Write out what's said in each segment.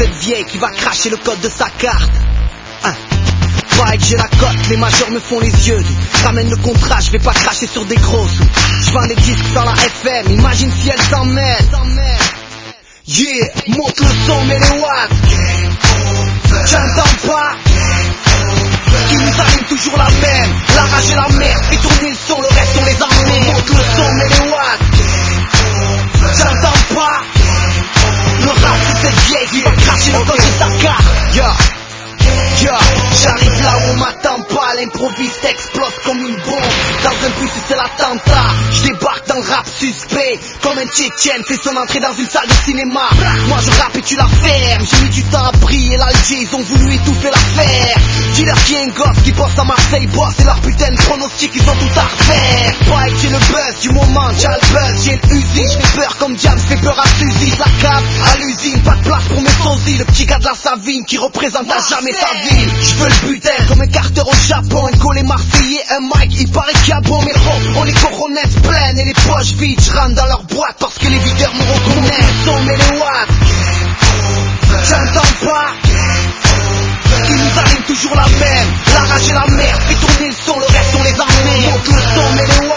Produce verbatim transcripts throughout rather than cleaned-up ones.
cette vieille qui va cracher le code de sa carte. Hein. Pareil que j'ai la cote, les majors me font les yeux doux. Ramène le contrat, je vais pas cracher sur des gros sous. Je vends des disques dans la F M, imagine si elle s'en mêle. Yeah, monte le son, mets les watts. J'entends pas qui nous allume toujours la même. La rage et la merde, fais tourner le son, le reste on les emmerde. Monte le son, mets les watts. J'entends pas le rap c'est cette vieille qui va cracher le code de sa carte. Yeah. Yeah, j'arrive là où on m'attend pas, l'improviste explose comme une bombe. Dans un bus c'est l'attentat, je débarque dans le rap suspect. Comme un Tchétchène fait son entrée dans une salle de cinéma. Moi je rappe et tu la fermes, j'ai mis du temps à briller l'Alger, ils ont voulu étouffer l'affaire. Dis-leur qu'il y a un gosse qui bosse à Marseille, bosse et leur putain de pronostic, ils ont tout à refaire. Pareil que j'ai le buzz du moment, j'ai le buzz, j'ai le Uzi. Je fais peur comme Diams fait peur à Suzy. La cave à l'usine, pas de place pour mes sosies. Le petit gars de la Savine qui représente à jamais ta ville. Je veux le butin comme un carter au Japon. Un collet marseillais, un mic, il paraît qu'il y a bon. Mais oh, on les coronettes pleines et les poches vides. Je rentre dans leur boîte parce que les videurs me reconnaissent. Son mais les watts, j'entends pas qui nous allume toujours la même. La rage et la merde, fais tourner le son, le reste on les emmerde. Monte le son mais les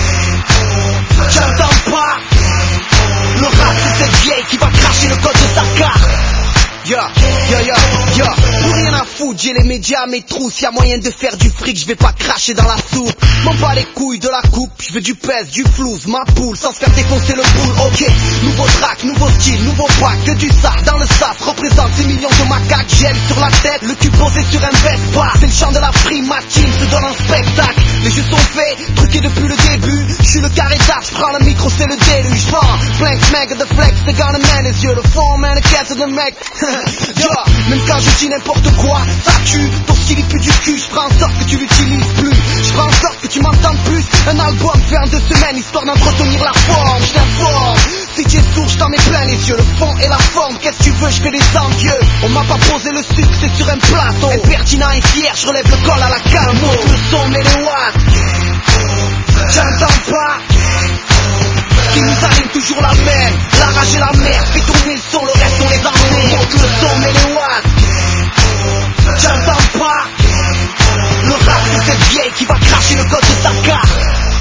watts, j'entends pas le rap c'est cette vieille qui va cracher le code de sa carte. Ya, ya, ya, ya, pour rien à foutre, j'ai les médias à mes trousses. Y'a moyen de faire du fric, je vais pas cracher dans la soupe. M'en bats les couilles de la coupe, je veux du pèse, du flouze, ma poule, sans se faire défoncer le boule. Ok, nouveau track, nouveau style, nouveau pack, que du saf dans le saf. Représente ces millions de macaques, gel sur la tête, le cul posé sur un Vespa. C'est le chant de la primatine, se donne un spectacle. Les jeux sont faits, truqués depuis le début. Je suis le carré d'art, je prends le micro, c'est le déluge. Vent, flex, mega de flex, the gun man les yeux, le fond, man, le caisse de mec. Yo, même quand je dis n'importe quoi, ça tue, ton style il pue du cul, je ferai en sorte que tu l'utilises plus, je ferai en sorte que tu m'entendes plus, un album fait en deux semaines, histoire d'entretenir la forme, je t'informe, si tu es sourd, je t'en mets plein les yeux, le fond et la forme, qu'est-ce que tu veux, je fais des envieux, on m'a pas posé le sucre, c'est sur un plateau, impertinent et fier, je relève le col à la calme, le son et les watts, j'entends pas qui nous allume toujours la même. La rage et la merde, fais tourner le son, le reste on les emmerde. Monte le son et les watts, j'entends pas le rap c'est cette vieille qui va cracher le code de sa carte.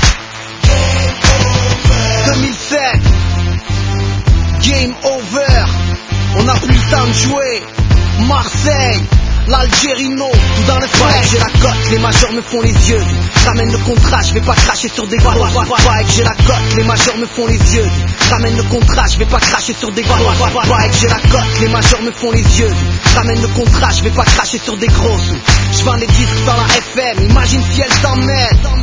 deux mille sept, game over, on n'a plus le temps de jouer. Marseille, l'Algérino, tout dans le frais. J'ai la cote, les majors me font les yeux. Ramène le contrat, je vais pas cracher sur des gros. Pareil que j'ai la cote, les majors me font les yeux. Ramène le contrat, je vais pas cracher sur des gros. Pareil que j'ai la cote, les majors me font les yeux. Ramène le contrat, je vais pas cracher sur des gros. Je vends des disques dans la F M, imagine si elle s'en mêle.